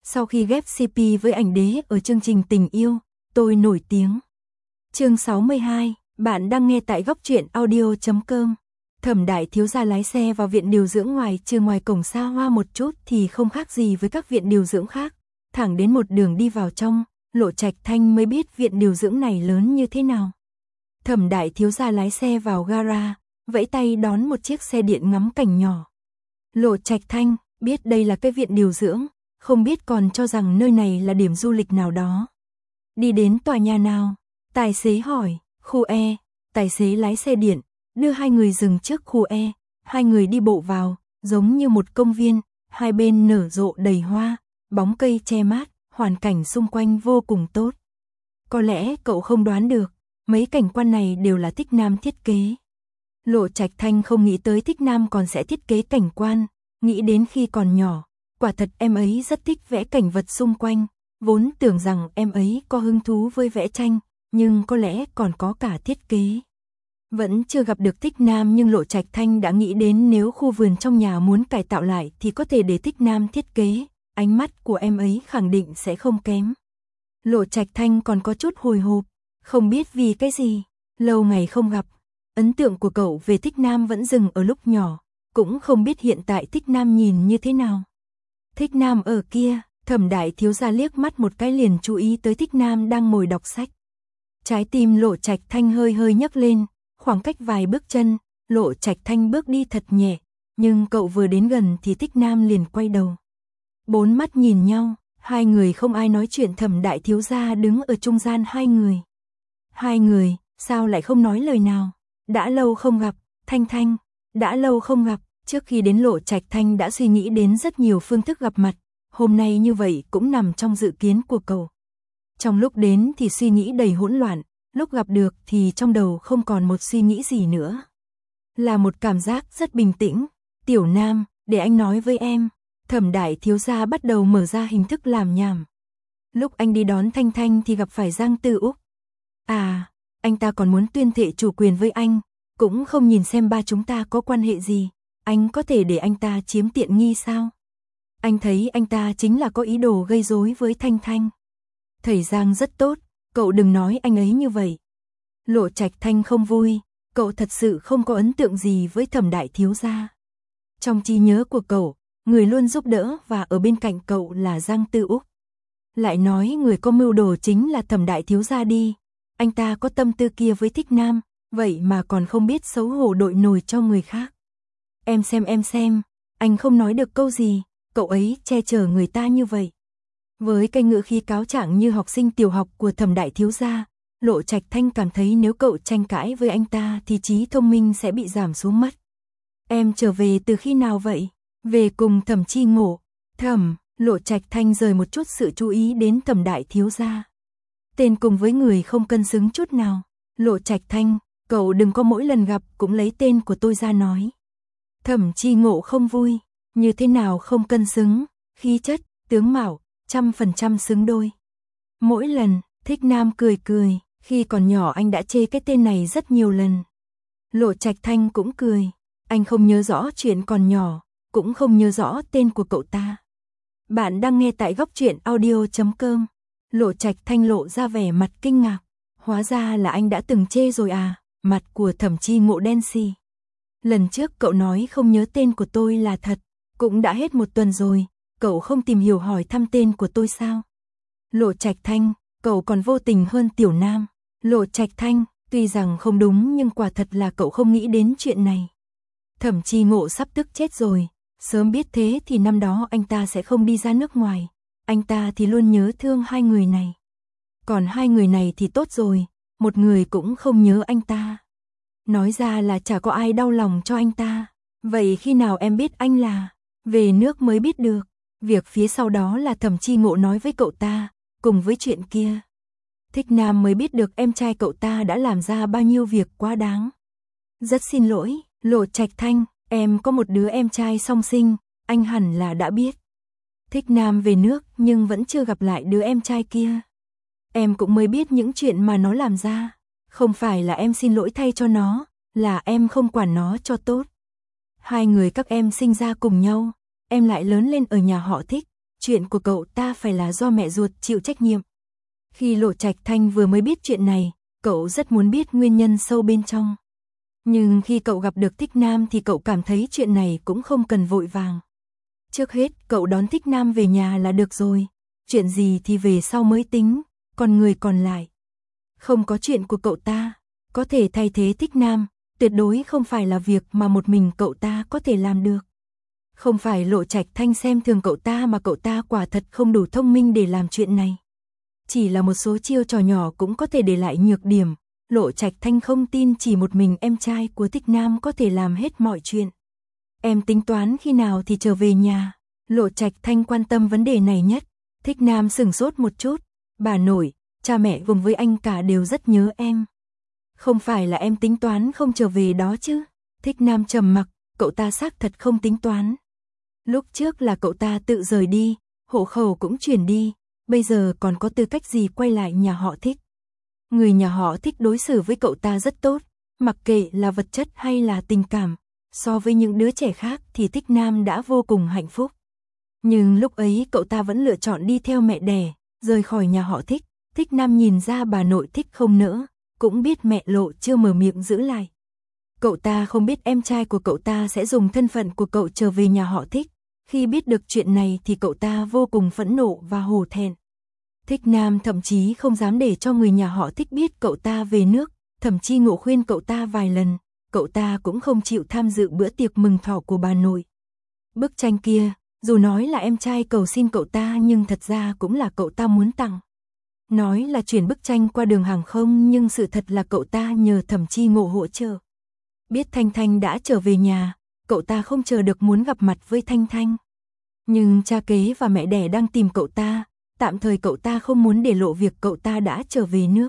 Sau khi ghép CP với ảnh đế ở chương trình Tình yêu, tôi nổi tiếng. Chương 62, bạn đang nghe tại góc truyện audio.com. Thẩm đại thiếu gia lái xe vào viện điều dưỡng ngoài cổng xa hoa một chút thì không khác gì với các viện điều dưỡng khác. Thẳng đến một đường đi vào trong, Lộ Trạch Thanh mới biết viện điều dưỡng này lớn như thế nào. Thẩm đại thiếu gia lái xe vào gara, vẫy tay đón một chiếc xe điện ngắm cảnh nhỏ. Lộ Trạch Thanh biết đây là cái viện điều dưỡng, không biết còn cho rằng nơi này là điểm du lịch nào đó. Đi đến tòa nhà nào? Tài xế hỏi. Khu E. Tài xế lái xe điện, đưa hai người dừng trước khu E. Hai người đi bộ vào, giống như một công viên, hai bên nở rộ đầy hoa, bóng cây che mát, hoàn cảnh xung quanh vô cùng tốt. Có lẽ cậu không đoán được, mấy cảnh quan này đều là Thích Nam thiết kế. Lộ Trạch Thanh không nghĩ tới Thích Nam còn sẽ thiết kế cảnh quan, nghĩ đến khi còn nhỏ, quả thật em ấy rất thích vẽ cảnh vật xung quanh, vốn tưởng rằng em ấy có hứng thú với vẽ tranh, nhưng có lẽ còn có cả thiết kế. Vẫn chưa gặp được Thích Nam nhưng Lộ Trạch Thanh đã nghĩ đến nếu khu vườn trong nhà muốn cải tạo lại thì có thể để Thích Nam thiết kế, ánh mắt của em ấy khẳng định sẽ không kém. Lộ Trạch Thanh còn có chút hồi hộp, không biết vì cái gì, lâu ngày không gặp, ấn tượng của cậu về Thích Nam vẫn dừng ở lúc nhỏ, cũng không biết hiện tại Thích Nam nhìn như thế nào. Thích Nam ở kia, Thẩm đại thiếu gia liếc mắt một cái liền chú ý tới Thích Nam đang ngồi đọc sách. Trái tim Lộ Trạch Thanh hơi hơi nhấc lên, khoảng cách vài bước chân, Lộ Trạch Thanh bước đi thật nhẹ, nhưng cậu vừa đến gần thì Thích Nam liền quay đầu. Bốn mắt nhìn nhau, hai người không ai nói chuyện. Thẩm đại thiếu gia đứng ở trung gian hai người. Hai người, sao lại không nói lời nào? Đã lâu không gặp, Thanh Thanh, đã lâu không gặp. Trước khi đến Lộ Trạch Thanh đã suy nghĩ đến rất nhiều phương thức gặp mặt, hôm nay như vậy cũng nằm trong dự kiến của cậu. Trong lúc đến thì suy nghĩ đầy hỗn loạn, lúc gặp được thì trong đầu không còn một suy nghĩ gì nữa. Là một cảm giác rất bình tĩnh. Tiểu Nam, để anh nói với em. Thẩm đại thiếu gia bắt đầu mở ra hình thức làm nhảm. Lúc anh đi đón Thanh Thanh thì gặp phải Giang Tư Úc. À, anh ta còn muốn tuyên thệ chủ quyền với anh, cũng không nhìn xem ba chúng ta có quan hệ gì. Anh có thể để anh ta chiếm tiện nghi sao? Anh thấy anh ta chính là có ý đồ gây rối với Thanh Thanh. Thầy Giang rất tốt, cậu đừng nói anh ấy như vậy. Lộ Trạch Thanh không vui, cậu thật sự không có ấn tượng gì với Thẩm đại thiếu gia. Trong trí nhớ của cậu, người luôn giúp đỡ và ở bên cạnh cậu là Giang Tư Úc. Lại nói người có mưu đồ chính là Thẩm đại thiếu gia đi. Anh ta có tâm tư kia với Thích Nam, vậy mà còn không biết xấu hổ đội nổi cho người khác. Em xem, anh không nói được câu gì, cậu ấy che chở người ta như vậy. Với cái ngữ khí cáo trạng như học sinh tiểu học của Thẩm đại thiếu gia, Lộ Trạch Thanh cảm thấy nếu cậu tranh cãi với anh ta thì trí thông minh sẽ bị giảm xuống mất. Em trở về từ khi nào vậy? Về cùng Thẩm Chi Ngộ. Lộ Trạch Thanh rời một chút sự chú ý đến Thẩm đại thiếu gia. Tên cùng với người không cân xứng chút nào. Lộ Trạch Thanh, cậu đừng có mỗi lần gặp cũng lấy tên của tôi ra nói. Thẩm Chi Ngộ không vui, như thế nào không cân xứng, khí chất, tướng mạo, 100% xứng đôi. Mỗi lần, Thích Nam cười, khi còn nhỏ anh đã chê cái tên này rất nhiều lần. Lộ Trạch Thanh cũng cười, anh không nhớ rõ chuyện còn nhỏ, cũng không nhớ rõ tên của cậu ta. Bạn đang nghe tại góc truyện audio.com. Lộ Trạch Thanh lộ ra vẻ mặt kinh ngạc, hóa ra là anh đã từng chê rồi à, mặt của Thẩm Chi Ngộ đen xì. Lần trước cậu nói không nhớ tên của tôi là thật, cũng đã hết một tuần rồi, cậu không tìm hiểu hỏi thăm tên của tôi sao? Lộ Trạch Thanh, cậu còn vô tình hơn Tiểu Nam. Lộ Trạch Thanh, tuy rằng không đúng nhưng quả thật là cậu không nghĩ đến chuyện này. Thẩm Chi Ngộ sắp tức chết rồi, sớm biết thế thì năm đó anh ta sẽ không đi ra nước ngoài, anh ta thì luôn nhớ thương hai người này. Còn hai người này thì tốt rồi, một người cũng không nhớ anh ta. Nói ra là chả có ai đau lòng cho anh ta. Vậy khi nào em biết anh là? Về nước mới biết được. Việc phía sau đó là Thẩm Chi Ngộ nói với cậu ta, cùng với chuyện kia. Thích Nam mới biết được em trai cậu ta đã làm ra bao nhiêu việc quá đáng. Rất xin lỗi, Lộ Trạch Thanh, em có một đứa em trai song sinh, anh hẳn là đã biết. Thích Nam về nước nhưng vẫn chưa gặp lại đứa em trai kia. Em cũng mới biết những chuyện mà nó làm ra. Không phải là em xin lỗi thay cho nó, là em không quản nó cho tốt. Hai người các em sinh ra cùng nhau, em lại lớn lên ở nhà họ Thích, chuyện của cậu ta phải là do mẹ ruột chịu trách nhiệm. Khi Lộ Trạch Thanh vừa mới biết chuyện này, cậu rất muốn biết nguyên nhân sâu bên trong. Nhưng khi cậu gặp được Thích Nam thì cậu cảm thấy chuyện này cũng không cần vội vàng. Trước hết, cậu đón Thích Nam về nhà là được rồi. Chuyện gì thì về sau mới tính, còn người còn lại. Không có chuyện của cậu ta, có thể thay thế Thích Nam, tuyệt đối không phải là việc mà một mình cậu ta có thể làm được. Không phải Lộ Trạch Thanh xem thường cậu ta mà cậu ta quả thật không đủ thông minh để làm chuyện này. Chỉ là một số chiêu trò nhỏ cũng có thể để lại nhược điểm. Lộ Trạch Thanh không tin chỉ một mình em trai của Thích Nam có thể làm hết mọi chuyện. Em tính toán khi nào thì trở về nhà. Lộ Trạch Thanh quan tâm vấn đề này nhất. Thích Nam sửng sốt một chút. Bà nội, cha mẹ cùng với anh cả đều rất nhớ em. Không phải là em tính toán không trở về đó chứ? Thích Nam trầm mặc, cậu ta xác thật không tính toán. Lúc trước là cậu ta tự rời đi, hộ khẩu cũng chuyển đi, bây giờ còn có tư cách gì quay lại nhà họ Thích? Người nhà họ Thích đối xử với cậu ta rất tốt, mặc kệ là vật chất hay là tình cảm, so với những đứa trẻ khác thì Thích Nam đã vô cùng hạnh phúc. Nhưng lúc ấy cậu ta vẫn lựa chọn đi theo mẹ đẻ, rời khỏi nhà họ Thích. Thích Nam nhìn ra bà nội Thích không nỡ, cũng biết mẹ Lộ chưa mở miệng giữ lại. Cậu ta không biết em trai của cậu ta sẽ dùng thân phận của cậu trở về nhà họ Thích. Khi biết được chuyện này thì cậu ta vô cùng phẫn nộ và hổ thẹn. Thích Nam thậm chí không dám để cho người nhà họ Thích biết cậu ta về nước, thậm chí ngộ khuyên cậu ta vài lần, cậu ta cũng không chịu tham dự bữa tiệc mừng thọ của bà nội. Bức tranh kia, dù nói là em trai cầu xin cậu ta nhưng thật ra cũng là cậu ta muốn tặng. Nói là chuyển bức tranh qua đường hàng không nhưng sự thật là cậu ta nhờ Thẩm Chi Ngộ hỗ trợ. Biết Thanh Thanh đã trở về nhà, cậu ta không chờ được muốn gặp mặt với Thanh Thanh. Nhưng cha kế và mẹ đẻ đang tìm cậu ta, tạm thời cậu ta không muốn để lộ việc cậu ta đã trở về nước.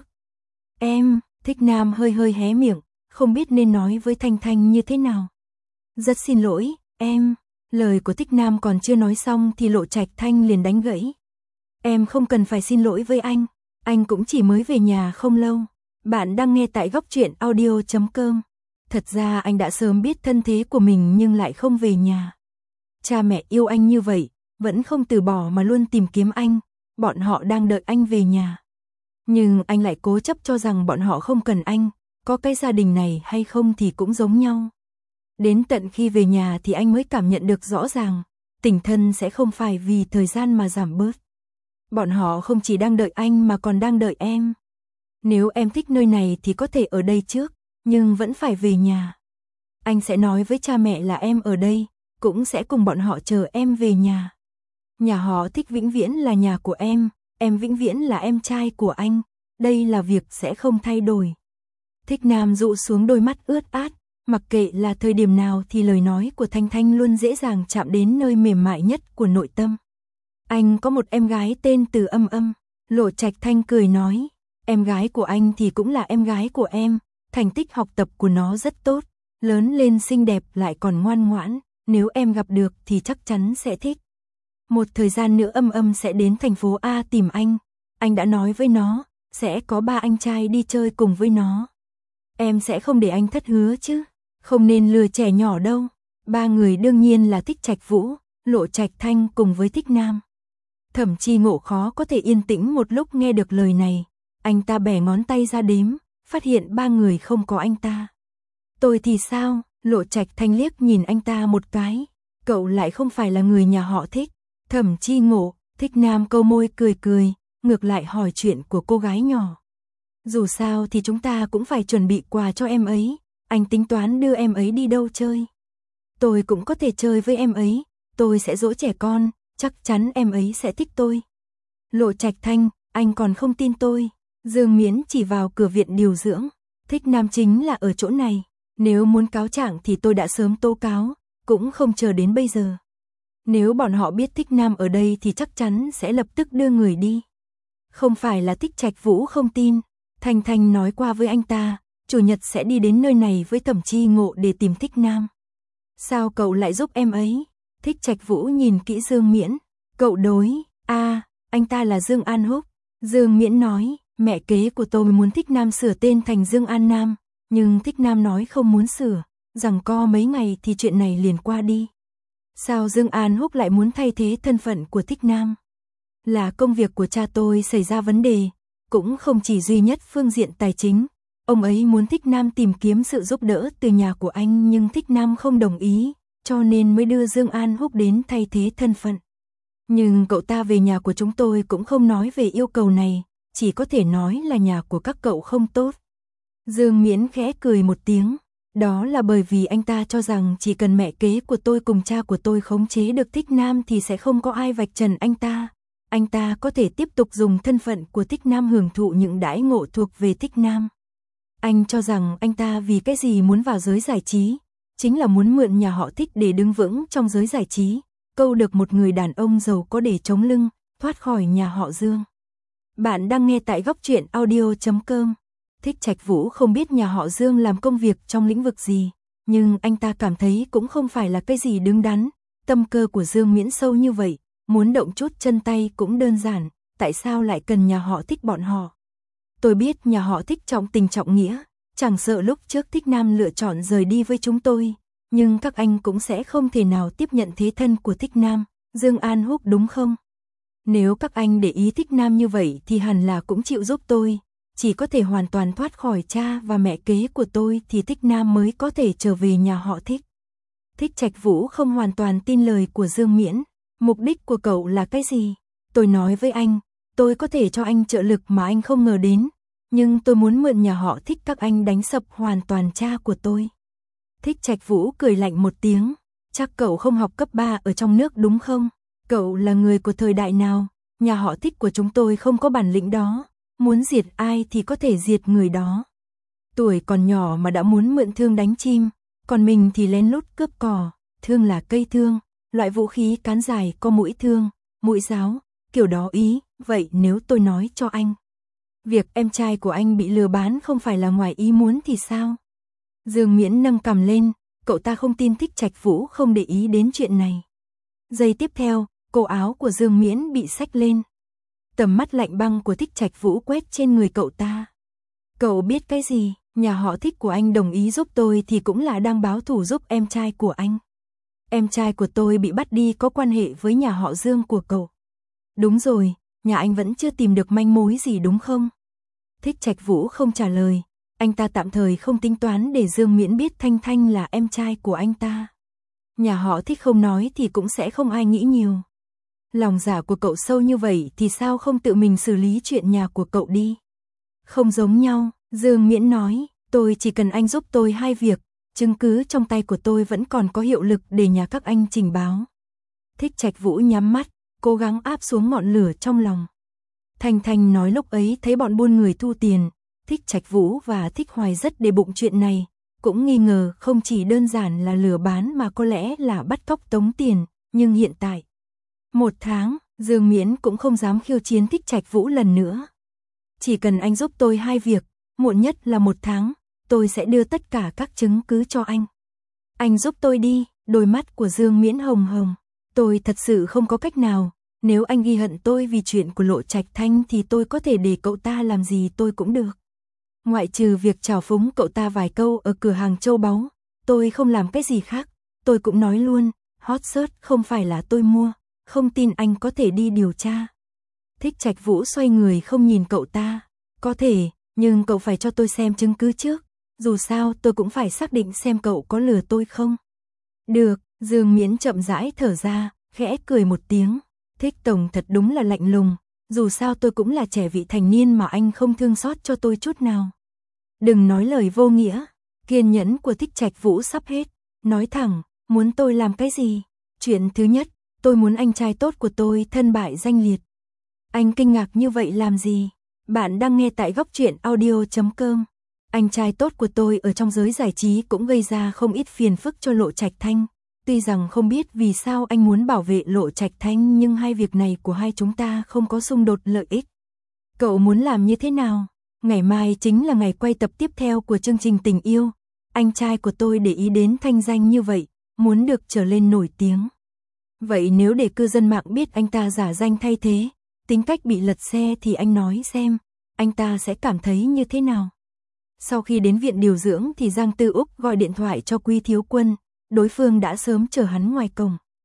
Em, Thích Nam hơi hé miệng, không biết nên nói với Thanh Thanh như thế nào. Rất xin lỗi, em. Lời của Thích Nam còn chưa nói xong thì Lộ Trạch Thanh liền đánh gãy. Em không cần phải xin lỗi với anh cũng chỉ mới về nhà không lâu. Bạn đang nghe tại Góc Truyện Audio.com. Thật ra anh đã sớm biết thân thế của mình nhưng lại không về nhà. Cha mẹ yêu anh như vậy, vẫn không từ bỏ mà luôn tìm kiếm anh, bọn họ đang đợi anh về nhà. Nhưng anh lại cố chấp cho rằng bọn họ không cần anh, có cái gia đình này hay không thì cũng giống nhau. Đến tận khi về nhà thì anh mới cảm nhận được rõ ràng, tình thân sẽ không phải vì thời gian mà giảm bớt. Bọn họ không chỉ đang đợi anh mà còn đang đợi em. Nếu em thích nơi này thì có thể ở đây trước, nhưng vẫn phải về nhà. Anh sẽ nói với cha mẹ là em ở đây, cũng sẽ cùng bọn họ chờ em về nhà. Nhà họ Thích vĩnh viễn là nhà của em vĩnh viễn là em trai của anh, đây là việc sẽ không thay đổi. Thích Nam dụ xuống đôi mắt ướt át, mặc kệ là thời điểm nào thì lời nói của Thanh Thanh luôn dễ dàng chạm đến nơi mềm mại nhất của nội tâm. Anh có một em gái tên Từ Âm Âm, Lộ Trạch Thanh cười nói, em gái của anh thì cũng là em gái của em, thành tích học tập của nó rất tốt, lớn lên xinh đẹp lại còn ngoan ngoãn, nếu em gặp được thì chắc chắn sẽ thích. Một thời gian nữa Âm Âm sẽ đến thành phố A tìm anh đã nói với nó, sẽ có 3 anh trai đi chơi cùng với nó. Em sẽ không để anh thất hứa chứ, không nên lừa trẻ nhỏ đâu. 3 người đương nhiên là Thích Trạch Vũ, Lộ Trạch Thanh cùng với Thích Nam. Thẩm Chi Ngộ khó có thể yên tĩnh một lúc nghe được lời này, anh ta bẻ ngón tay ra đếm, phát hiện 3 người không có anh ta. Tôi thì sao? Lộ Trạch Thanh liếc nhìn anh ta một cái, cậu lại không phải là người nhà họ Thích. Thẩm Chi Ngộ, Thích Nam câu môi cười, ngược lại hỏi chuyện của cô gái nhỏ. Dù sao thì chúng ta cũng phải chuẩn bị quà cho em ấy, anh tính toán đưa em ấy đi đâu chơi. Tôi cũng có thể chơi với em ấy, tôi sẽ dỗ trẻ con, chắc chắn em ấy sẽ thích tôi. Lộ Trạch Thanh, anh còn không tin tôi. Dương Miễn chỉ vào cửa viện điều dưỡng, Thích Nam chính là ở chỗ này, nếu muốn cáo trạng thì tôi đã sớm tố cáo, cũng không chờ đến bây giờ. Nếu bọn họ biết Thích Nam ở đây thì chắc chắn sẽ lập tức đưa người đi. Không phải là Thích Trạch Vũ không tin, Thanh Thanh nói qua với anh ta, chủ nhật sẽ đi đến nơi này với Thẩm Chi Ngộ để tìm Thích Nam. Sao cậu lại giúp em ấy? Thích Trạch Vũ nhìn kỹ Dương Miễn, cậu đối, anh ta là Dương An Húc. Dương Miễn nói, mẹ kế của tôi muốn Thích Nam sửa tên thành Dương An Nam, nhưng Thích Nam nói không muốn sửa, rằng co mấy ngày thì chuyện này liền qua đi. Sao Dương An Húc lại muốn thay thế thân phận của Thích Nam? Là công việc của cha tôi xảy ra vấn đề, cũng không chỉ duy nhất phương diện tài chính. Ông ấy muốn Thích Nam tìm kiếm sự giúp đỡ từ nhà của anh nhưng Thích Nam không đồng ý, cho nên mới đưa Dương An Húc đến thay thế thân phận. Nhưng cậu ta về nhà của chúng tôi cũng không nói về yêu cầu này, chỉ có thể nói là nhà của các cậu không tốt. Dương Miễn khẽ cười một tiếng, đó là bởi vì anh ta cho rằng chỉ cần mẹ kế của tôi cùng cha của tôi khống chế được Thích Nam thì sẽ không có ai vạch trần anh ta. Anh ta có thể tiếp tục dùng thân phận của Thích Nam hưởng thụ những đãi ngộ thuộc về Thích Nam. Anh cho rằng anh ta vì cái gì muốn vào giới giải trí, chính là muốn mượn nhà họ Thích để đứng vững trong giới giải trí, câu được một người đàn ông giàu có để chống lưng, thoát khỏi nhà họ Dương. Bạn đang nghe tại góc truyện audio.com. Thích Trạch Vũ không biết nhà họ Dương làm công việc trong lĩnh vực gì, nhưng anh ta cảm thấy cũng không phải là cái gì đứng đắn. Tâm cơ của Dương Miễn sâu như vậy, muốn động chút chân tay cũng đơn giản, tại sao lại cần nhà họ Thích bọn họ? Tôi biết nhà họ Thích trọng tình trọng nghĩa, chẳng sợ lúc trước Thích Nam lựa chọn rời đi với chúng tôi, nhưng các anh cũng sẽ không thể nào tiếp nhận thế thân của Thích Nam, Dương An Húc đúng không? Nếu các anh để ý Thích Nam như vậy thì hẳn là cũng chịu giúp tôi, chỉ có thể hoàn toàn thoát khỏi cha và mẹ kế của tôi thì Thích Nam mới có thể trở về nhà họ Thích. Thích Trạch Vũ không hoàn toàn tin lời của Dương Miễn, mục đích của cậu là cái gì? Tôi nói với anh, tôi có thể cho anh trợ lực mà anh không ngờ đến, nhưng tôi muốn mượn nhà họ Thích các anh đánh sập hoàn toàn cha của tôi. Thích Trạch Vũ cười lạnh một tiếng, chắc cậu không học cấp 3 ở trong nước đúng không? Cậu là người của thời đại nào? Nhà họ Thích của chúng tôi không có bản lĩnh đó, muốn diệt ai thì có thể diệt người đó. Tuổi còn nhỏ mà đã muốn mượn thương đánh chim, còn mình thì lén lút cướp cỏ, thương là cây thương, loại vũ khí cán dài có mũi thương, mũi giáo, kiểu đó ý, vậy nếu tôi nói cho anh, việc em trai của anh bị lừa bán không phải là ngoài ý muốn thì sao? Dương Miễn nâng cằm lên, cậu ta không tin Thích Trạch Vũ không để ý đến chuyện này. Giây tiếp theo, cổ áo của Dương Miễn bị xách lên. Tầm mắt lạnh băng của Thích Trạch Vũ quét trên người cậu ta. Cậu biết cái gì, nhà họ Thích của anh đồng ý giúp tôi thì cũng là đang báo thù giúp em trai của anh. Em trai của tôi bị bắt đi có quan hệ với nhà họ Dương của cậu. Đúng rồi, nhà anh vẫn chưa tìm được manh mối gì đúng không? Thích Trạch Vũ không trả lời, anh ta tạm thời không tính toán để Dương Miễn biết Thanh Thanh là em trai của anh ta. Nhà họ Thích không nói thì cũng sẽ không ai nghĩ nhiều. Lòng dạ của cậu sâu như vậy thì sao không tự mình xử lý chuyện nhà của cậu đi? Không giống nhau, Dương Miễn nói, tôi chỉ cần anh giúp tôi 2 việc, chứng cứ trong tay của tôi vẫn còn có hiệu lực để nhà các anh trình báo. Thích Trạch Vũ nhắm mắt, cố gắng áp xuống ngọn lửa trong lòng. Thanh Thanh nói lúc ấy thấy bọn buôn người thu tiền, Thích Trạch Vũ và Thích Hoài rất để bụng chuyện này, cũng nghi ngờ không chỉ đơn giản là lừa bán mà có lẽ là bắt cóc tống tiền, nhưng hiện tại 1 tháng, Dương Miễn cũng không dám khiêu chiến Thích Trạch Vũ lần nữa. Chỉ cần anh giúp tôi 2 việc, muộn nhất là 1 tháng, tôi sẽ đưa tất cả các chứng cứ cho anh. Anh giúp tôi đi, đôi mắt của Dương Miễn hồng hồng. Tôi thật sự không có cách nào, nếu anh ghi hận tôi vì chuyện của Lộ Trạch Thanh thì tôi có thể để cậu ta làm gì tôi cũng được. Ngoại trừ việc trào phúng cậu ta vài câu ở cửa hàng châu báu, tôi không làm cái gì khác. Tôi cũng nói luôn, hot search không phải là tôi mua, không tin anh có thể đi điều tra. Thích Trạch Vũ xoay người không nhìn cậu ta, có thể, nhưng cậu phải cho tôi xem chứng cứ trước, dù sao tôi cũng phải xác định xem cậu có lừa tôi không. Được, Dương Miễn chậm rãi thở ra, khẽ cười một tiếng, Thích Tổng thật đúng là lạnh lùng, dù sao tôi cũng là trẻ vị thành niên mà anh không thương xót cho tôi chút nào. Đừng nói lời vô nghĩa, kiên nhẫn của Thích Trạch Vũ sắp hết, nói thẳng, muốn tôi làm cái gì? Chuyện thứ nhất, tôi muốn anh trai tốt của tôi thân bại danh liệt. Anh kinh ngạc như vậy làm gì? Bạn đang nghe tại góc truyện audio.com. Anh trai tốt của tôi ở trong giới giải trí cũng gây ra không ít phiền phức cho Lộ Trạch Thanh. Tuy rằng không biết vì sao anh muốn bảo vệ Lộ Trạch Thanh nhưng hai việc này của hai chúng ta không có xung đột lợi ích. Cậu muốn làm như thế nào? Ngày mai chính là ngày quay tập tiếp theo của chương trình Tình Yêu. Anh trai của tôi để ý đến thanh danh như vậy, muốn được trở lên nổi tiếng. Vậy nếu để cư dân mạng biết anh ta giả danh thay thế, tính cách bị lật xe thì anh nói xem, anh ta sẽ cảm thấy như thế nào? Sau khi đến viện điều dưỡng thì Giang Tư Úc gọi điện thoại cho Quy Thiếu Quân, đối phương đã sớm chờ hắn ngoài cổng.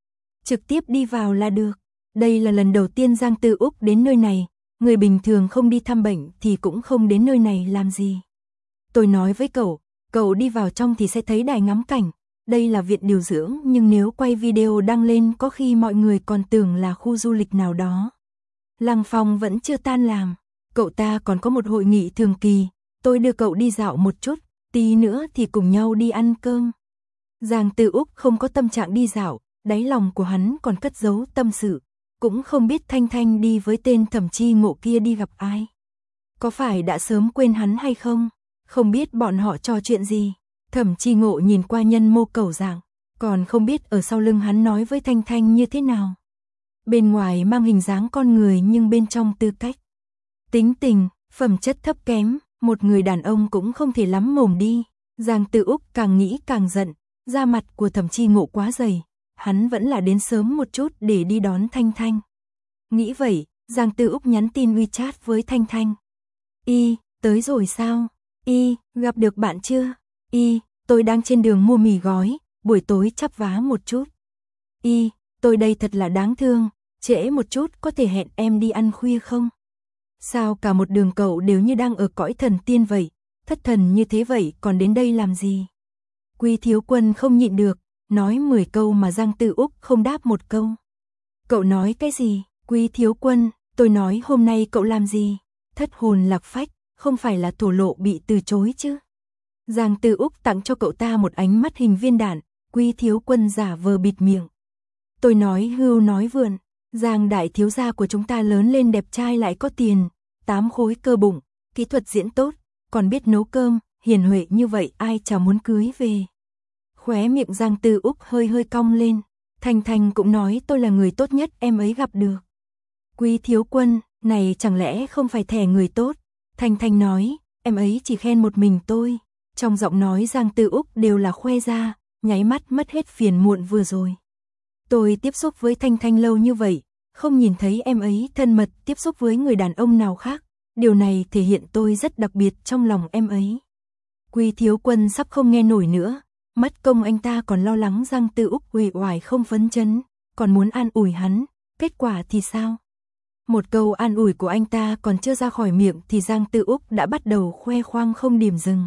trực tiếp đi vào là được. Đây là lần đầu tiên Giang Tư Úc đến nơi này, người bình thường không đi thăm bệnh thì cũng không đến nơi này làm gì. Tôi nói với cậu đi vào trong thì sẽ thấy đài ngắm cảnh, đây là viện điều dưỡng nhưng nếu quay video đăng lên có khi mọi người còn tưởng là khu du lịch nào đó. Lăng Phong vẫn chưa tan làm, cậu ta còn có một hội nghị thường kỳ, tôi đưa cậu đi dạo một chút, tí nữa thì cùng nhau đi ăn cơm. Giang Tư Úc không có tâm trạng đi dạo, đáy lòng của hắn còn cất giấu tâm sự, cũng không biết Thanh Thanh đi với tên Thẩm Chi Ngộ kia đi gặp ai. Có phải đã sớm quên hắn hay không? Không biết bọn họ trò chuyện gì. Thẩm Chi Ngộ nhìn qua Nhân Mô Cẩu Dạng, còn không biết ở sau lưng hắn nói với Thanh Thanh như thế nào. Bên ngoài mang hình dáng con người nhưng bên trong tư cách, tính tình, phẩm chất thấp kém, một người đàn ông cũng không thể lắm mồm đi. Giang Tư Úc càng nghĩ càng giận, da mặt của Thẩm Chi Ngộ quá dày, hắn vẫn là đến sớm một chút để đi đón Thanh Thanh. Nghĩ vậy, Giang Tư Úc nhắn tin WeChat với Thanh Thanh. Tới rồi sao? Gặp được bạn chưa? Tôi đang trên đường mua mì gói, buổi tối chắp vá một chút. Tôi đây thật là đáng thương, trễ một chút có thể hẹn em đi ăn khuya không? Sao cả một đường cậu đều như đang ở cõi thần tiên vậy, thất thần như thế vậy còn đến đây làm gì? Quý Thiếu Quân không nhịn được, nói 10 câu mà Giang Tư Úc không đáp một câu. Cậu nói cái gì? Quý Thiếu Quân, tôi nói hôm nay cậu làm gì? Thất hồn lạc phách, không phải là thổ lộ bị từ chối chứ? Giang Tư Úc tặng cho cậu ta một ánh mắt hình viên đạn, Quý Thiếu Quân giả vờ bịt miệng. Tôi nói hưu nói vượn, Giang đại thiếu gia của chúng ta lớn lên đẹp trai lại có tiền, 8 khối cơ bụng, kỹ thuật diễn tốt, còn biết nấu cơm, hiền huệ như vậy ai chả muốn cưới về. Khóe miệng Giang Tư Úc hơi hơi cong lên, Thanh Thanh cũng nói tôi là người tốt nhất em ấy gặp được. Quý Thiếu Quân, này chẳng lẽ không phải thẻ người tốt? Thanh Thanh nói, em ấy chỉ khen một mình tôi. Trong giọng nói Giang Tư Úc đều là khoe ra, nháy mắt mất hết phiền muộn vừa rồi. Tôi tiếp xúc với Thanh Thanh lâu như vậy, không nhìn thấy em ấy thân mật tiếp xúc với người đàn ông nào khác. Điều này thể hiện tôi rất đặc biệt trong lòng em ấy. Quý Thiếu Quân sắp không nghe nổi nữa, mất công anh ta còn lo lắng Giang Tư Úc uể oải không phấn chấn, còn muốn an ủi hắn, kết quả thì sao? Một câu an ủi của anh ta còn chưa ra khỏi miệng thì Giang Tư Úc đã bắt đầu khoe khoang không điểm dừng.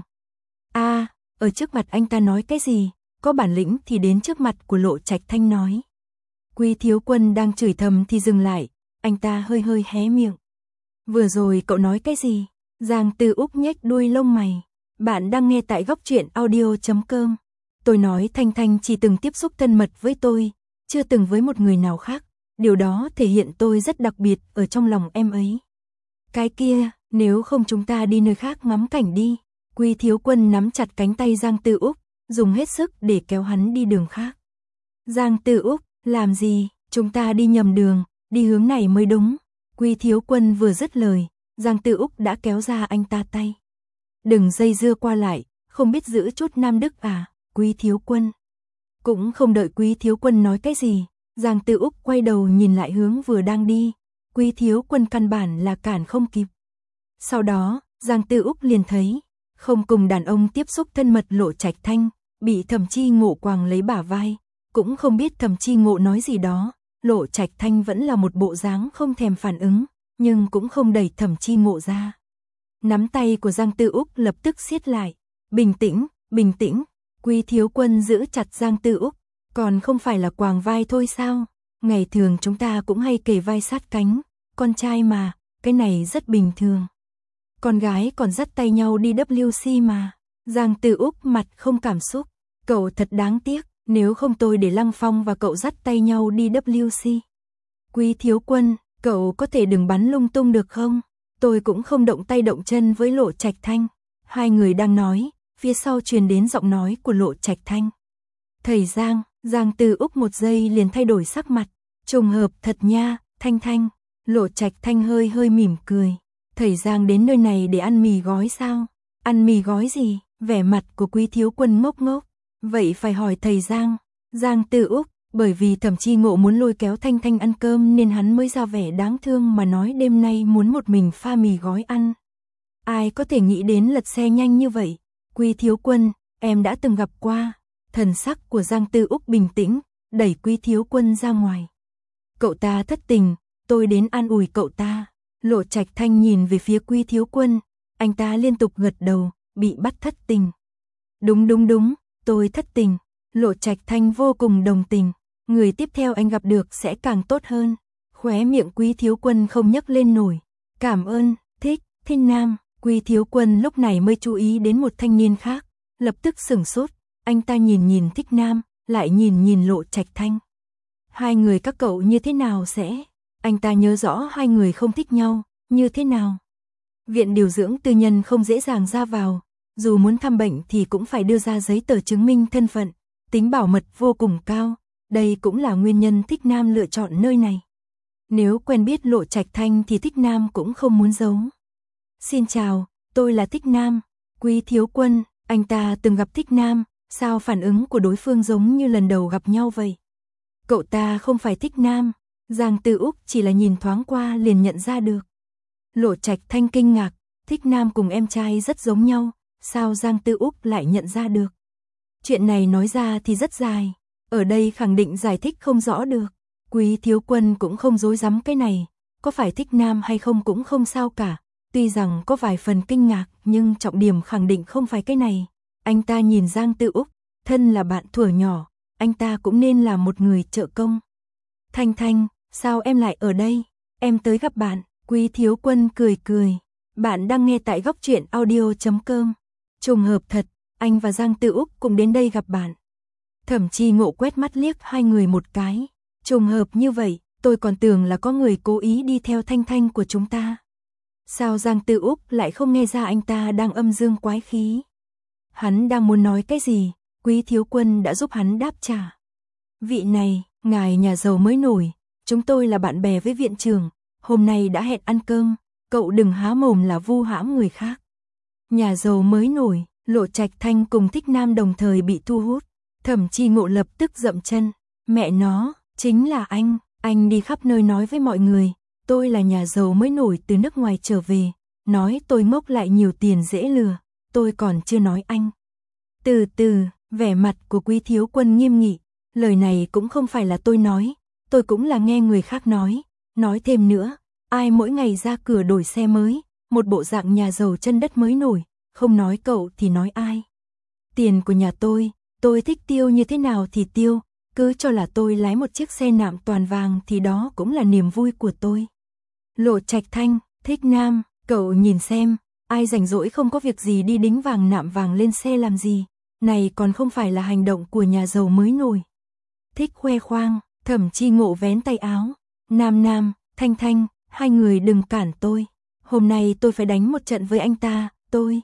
Ở trước mặt anh ta nói cái gì, có bản lĩnh thì đến trước mặt của Lộ Trạch Thanh nói. Quý Thiếu Quân đang chửi thầm thì dừng lại, anh ta hơi hơi hé miệng. Vừa rồi cậu nói cái gì? Giang Tư Úc nhếch đuôi lông mày. Bạn đang nghe tại góc truyện audio.com. Tôi nói Thanh Thanh chỉ từng tiếp xúc thân mật với tôi, chưa từng với một người nào khác. Điều đó thể hiện tôi rất đặc biệt ở trong lòng em ấy. Cái kia, nếu không chúng ta đi nơi khác ngắm cảnh đi. Quý Thiếu Quân nắm chặt cánh tay Giang Tư Úc, dùng hết sức để kéo hắn đi đường khác. Giang Tư Úc, làm gì, chúng ta đi nhầm đường, đi hướng này mới đúng. Quý Thiếu Quân vừa dứt lời, Giang Tư Úc đã kéo ra anh ta tay. Đừng dây dưa qua lại, không biết giữ chút nam đức à, Quý Thiếu Quân. Cũng không đợi Quý Thiếu Quân nói cái gì, Giang Tư Úc quay đầu nhìn lại hướng vừa đang đi, Quý Thiếu Quân căn bản là cản không kịp. Sau đó, Giang Tư Úc liền thấy, không cùng đàn ông tiếp xúc thân mật Lộ Trạch Thanh, bị Thẩm Chi Ngộ quàng lấy bả vai, cũng không biết Thẩm Chi Ngộ nói gì đó, Lộ Trạch Thanh vẫn là một bộ dáng không thèm phản ứng, nhưng cũng không đẩy Thẩm Chi Ngộ ra. Nắm tay của Giang Tư Úc lập tức siết lại, bình tĩnh, Quý Thiếu Quân giữ chặt Giang Tư Úc, còn không phải là quàng vai thôi sao, ngày thường chúng ta cũng hay kề vai sát cánh, con trai mà, cái này rất bình thường. Con gái còn dắt tay nhau đi WC mà. Giang Tư Úc mặt không cảm xúc, cậu thật đáng tiếc, nếu không tôi để Lăng Phong và cậu dắt tay nhau đi WC. Quý Thiếu Quân, cậu có thể đừng bắn lung tung được không? Tôi cũng không động tay động chân với Lộ Trạch Thanh. Hai người đang nói, phía sau truyền đến giọng nói của Lộ Trạch Thanh. Thầy Giang, Giang Tư Úc một giây liền thay đổi sắc mặt. Trùng hợp thật nha, Thanh Thanh. Lộ Trạch Thanh hơi hơi mỉm cười. Thầy Giang đến nơi này để ăn mì gói sao? Ăn mì gói gì? Vẻ mặt của Quý Thiếu Quân ngốc ngốc. Vậy phải hỏi thầy Giang. Giang Tư Úc, bởi vì Thẩm Chi Ngộ muốn lôi kéo Thanh Thanh ăn cơm nên hắn mới ra vẻ đáng thương mà nói đêm nay muốn một mình pha mì gói ăn. Ai có thể nghĩ đến lật xe nhanh như vậy? Quý Thiếu Quân, em đã từng gặp qua. Thần sắc của Giang Tư Úc bình tĩnh, đẩy Quý Thiếu Quân ra ngoài. Cậu ta thất tình, tôi đến an ủi cậu ta. Lộ Trạch Thanh nhìn về phía Quý Thiếu Quân, anh ta liên tục gật đầu, bị bắt thất tình. Đúng, tôi thất tình. Lộ Trạch Thanh vô cùng đồng tình, người tiếp theo anh gặp được sẽ càng tốt hơn. Khóe miệng Quý Thiếu Quân không nhấc lên nổi. Cảm ơn, thích nam. Quý Thiếu Quân lúc này mới chú ý đến một thanh niên khác, lập tức sửng sốt, anh ta nhìn thích nam, lại nhìn Lộ Trạch Thanh. Hai người các cậu như thế nào sẽ? Anh ta nhớ rõ hai người không thích nhau, như thế nào? Viện điều dưỡng tư nhân không dễ dàng ra vào, dù muốn thăm bệnh thì cũng phải đưa ra giấy tờ chứng minh thân phận, tính bảo mật vô cùng cao, đây cũng là nguyên nhân thích nam lựa chọn nơi này. Nếu quen biết Lộ Trạch Thanh thì thích nam cũng không muốn giấu. Xin chào, tôi là thích nam. Quý Thiếu Quân, anh ta từng gặp thích nam, sao phản ứng của đối phương giống như lần đầu gặp nhau vậy? Cậu ta không phải thích nam, Giang Tư Úc chỉ là nhìn thoáng qua liền nhận ra được. Lộ Trạch Thanh kinh ngạc, thích nam cùng em trai rất giống nhau, sao Giang Tư Úc lại nhận ra được? Chuyện này nói ra thì rất dài, ở đây khẳng định giải thích không rõ được. Quý Thiếu Quân cũng không dối dám cái này, có phải thích nam hay không cũng không sao cả, tuy rằng có vài phần kinh ngạc nhưng trọng điểm khẳng định không phải cái này. Anh ta nhìn Giang Tư Úc, thân là bạn thuở nhỏ, anh ta cũng nên là một người trợ công. Thanh, sao em lại ở đây? Em tới gặp bạn. Quý Thiếu Quân cười. Bạn đang nghe tại góc truyện audio.com. Trùng hợp thật, anh và Giang Tư Úc cùng đến đây gặp bạn. Thẩm Chi Ngộ quét mắt liếc hai người một cái. Trùng hợp như vậy, tôi còn tưởng là có người cố ý đi theo Thanh của chúng ta. Sao Giang Tư Úc lại không nghe ra anh ta đang âm dương quái khí? Hắn đang muốn nói cái gì, Quý Thiếu Quân đã giúp hắn đáp trả. Vị này, ngài nhà giàu mới nổi, chúng tôi là bạn bè với viện trưởng, hôm nay đã hẹn ăn cơm, cậu đừng há mồm là vu hãm người khác. Nhà giàu mới nổi, Lộ Trạch Thanh cùng thích nam đồng thời bị thu hút. Thẩm Chi Ngộ lập tức dậm chân, mẹ nó, chính là anh đi khắp nơi nói với mọi người, tôi là nhà giàu mới nổi từ nước ngoài trở về, nói tôi ngốc lại nhiều tiền dễ lừa, tôi còn chưa nói anh. Từ từ, vẻ mặt của Quý Thiếu Quân nghiêm nghị, lời này cũng không phải là tôi nói, tôi cũng là nghe người khác nói thêm nữa, ai mỗi ngày ra cửa đổi xe mới, một bộ dạng nhà giàu chân đất mới nổi, không nói cậu thì nói ai. Tiền của nhà tôi thích tiêu như thế nào thì tiêu, cứ cho là tôi lái một chiếc xe nạm toàn vàng thì đó cũng là niềm vui của tôi. Lộ Trạch Thanh, thích nam, cậu nhìn xem, ai rảnh rỗi không có việc gì đi đính vàng nạm vàng lên xe làm gì, này còn không phải là hành động của nhà giàu mới nổi. Thích khoe khoang, Thẩm Chi Ngộ vén tay áo, Nam, Thanh, hai người đừng cản tôi, hôm nay tôi phải đánh một trận với anh ta, tôi.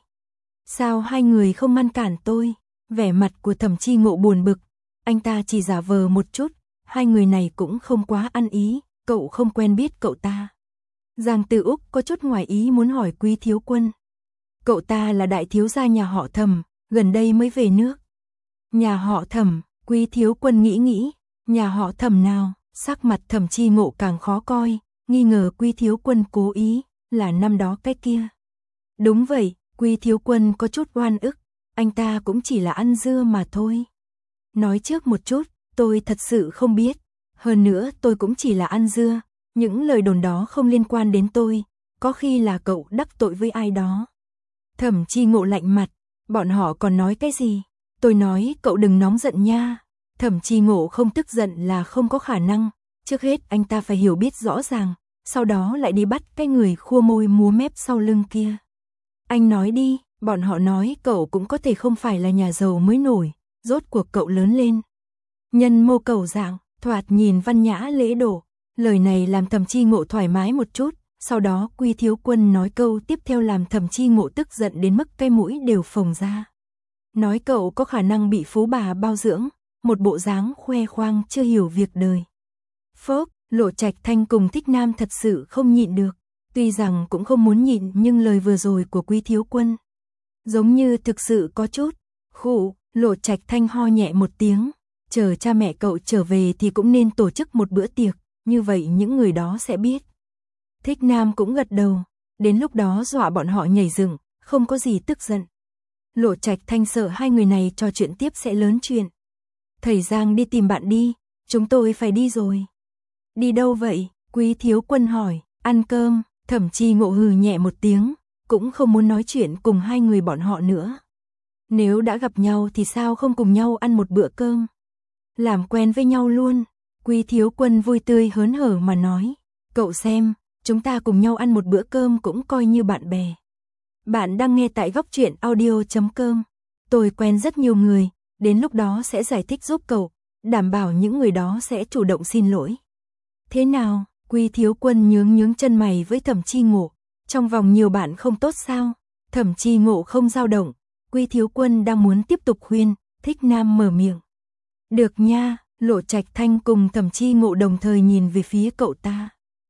Sao hai người không ngăn cản tôi? Vẻ mặt của Thẩm Chi Ngộ buồn bực, anh ta chỉ giả vờ một chút, hai người này cũng không quá ăn ý, cậu không quen biết cậu ta. Giang Tư Úc có chút ngoài ý muốn hỏi Quý Thiếu Quân. Cậu ta là đại thiếu gia nhà họ Thẩm, gần đây mới về nước. Nhà họ Thẩm, Quý Thiếu Quân nghĩ, nhà họ Thẩm nào? Sắc mặt Thẩm Chi Ngộ càng khó coi, nghi ngờ Quý Thiếu Quân cố ý, là năm đó cái kia. Đúng vậy, Quý Thiếu Quân có chút oan ức, anh ta cũng chỉ là ăn dưa mà thôi. Nói trước một chút, tôi thật sự không biết, hơn nữa tôi cũng chỉ là ăn dưa, những lời đồn đó không liên quan đến tôi, có khi là cậu đắc tội với ai đó. Thẩm Chi Ngộ lạnh mặt, bọn họ còn nói cái gì? Tôi nói cậu đừng nóng giận nha. Thẩm Chi Ngộ không tức giận là không có khả năng, trước hết anh ta phải hiểu biết rõ ràng, sau đó lại đi bắt cái người khua môi múa mép sau lưng kia. Anh nói đi, bọn họ nói cậu cũng có thể không phải là nhà giàu mới nổi, rốt cuộc cậu lớn lên. Nhân mô cầu dạng, thoạt nhìn văn nhã lễ độ, lời này làm Thẩm Chi Ngộ thoải mái một chút, sau đó Quý Thiếu Quân nói câu tiếp theo làm Thẩm Chi Ngộ tức giận đến mức cái mũi đều phồng ra. Nói cậu có khả năng bị phú bà bao dưỡng, một bộ dáng khoe khoang chưa hiểu việc đời. Phốc, Lộ Trạch Thanh cùng thích nam thật sự không nhịn được, tuy rằng cũng không muốn nhịn nhưng lời vừa rồi của Quý Thiếu Quân giống như thực sự có chút. Khụ, Lộ Trạch Thanh ho nhẹ một tiếng, chờ cha mẹ cậu trở về thì cũng nên tổ chức một bữa tiệc, như vậy những người đó sẽ biết. Thích nam cũng gật đầu, đến lúc đó dọa bọn họ nhảy dựng, không có gì tức giận. Lộ Trạch Thanh sợ hai người này trò chuyện tiếp sẽ lớn chuyện. Thầy Giang đi tìm bạn đi, chúng tôi phải đi rồi. Đi đâu vậy? Quý Thiếu Quân hỏi. Ăn cơm. Thẩm Chi Ngộ hừ nhẹ một tiếng, cũng không muốn nói chuyện cùng hai người bọn họ nữa. Nếu đã gặp nhau thì sao không cùng nhau ăn một bữa cơm? Làm quen với nhau luôn. Quý Thiếu Quân vui tươi hớn hở mà nói. Cậu xem, chúng ta cùng nhau ăn một bữa cơm cũng coi như bạn bè. Bạn đang nghe tại Góc Truyện Audio.com. Tôi quen rất nhiều người, đến lúc đó sẽ giải thích giúp cậu, đảm bảo những người đó sẽ chủ động xin lỗi. Thế nào? Quý Thiếu Quân nhướng chân mày với Thẩm Chi Ngộ. Trong vòng nhiều bạn không tốt sao? Thẩm Chi Ngộ không dao động. Quý Thiếu Quân đang muốn tiếp tục khuyên, Thích Nam mở miệng. Được nha. Lộ Trạch Thanh cùng Thẩm Chi Ngộ đồng thời nhìn về phía cậu ta.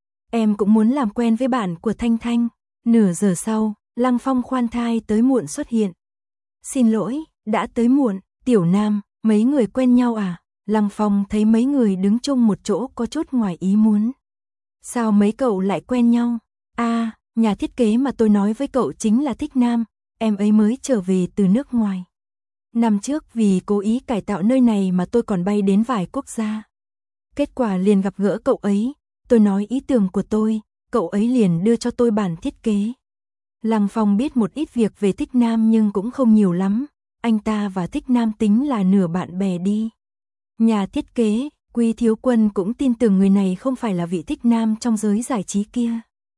Em cũng muốn làm quen với bạn của Thanh Thanh. Nửa giờ sau, Lăng Phong khoan thai tới muộn xuất hiện. Xin lỗi, đã tới muộn. Tiểu Nam, mấy người quen nhau à? Lăng Phong thấy mấy người đứng chung một chỗ có chút ngoài ý muốn. Sao mấy cậu lại quen nhau? À, nhà thiết kế mà tôi nói với cậu chính là Thích Nam, em ấy mới trở về từ nước ngoài. Năm trước vì cố ý cải tạo nơi này mà tôi còn bay đến vài quốc gia. Kết quả liền gặp gỡ cậu ấy, tôi nói ý tưởng của tôi, cậu ấy liền đưa cho tôi bản thiết kế. Lăng Phong biết một ít việc về Thích Nam nhưng cũng không nhiều lắm, anh ta và Thích Nam tính là nửa bạn bè đi. Nhà thiết kế, Quý Thiếu Quân cũng tin tưởng người này không phải là vị Thích Nam trong giới giải trí kia.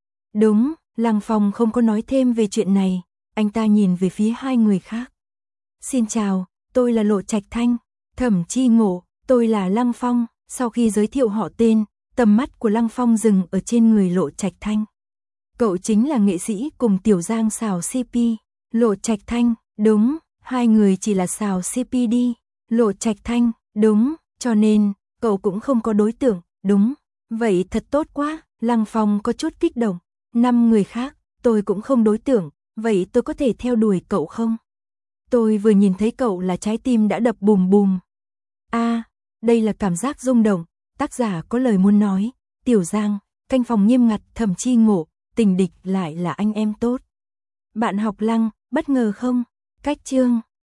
Đúng, Lăng Phong không có nói thêm về chuyện này, anh ta nhìn về phía hai người khác. Xin chào, tôi là Lộ Trạch Thanh, Thẩm Chi Ngộ, tôi là Lăng Phong. Sau khi giới thiệu họ tên, tầm mắt của Lăng Phong dừng ở trên người Lộ Trạch Thanh. Cậu chính là nghệ sĩ cùng Tiểu Giang xào CP. Lộ Trạch Thanh, đúng, hai người chỉ là xào CP đi. Lộ Trạch Thanh, đúng, cho nên, cậu cũng không có đối tượng, đúng. Vậy thật tốt quá, Lăng Phong có chút kích động. 5 người khác, tôi cũng không đối tượng, vậy tôi có thể theo đuổi cậu không? Tôi vừa nhìn thấy cậu là trái tim đã đập bùm bùm. À, đây là cảm giác rung động, tác giả có lời muốn nói. Tiểu Giang, canh phòng nghiêm ngặt. Thẩm Chi Ngộ, tình địch lại là anh em tốt. Bạn học Lăng, bất ngờ không? Cách chương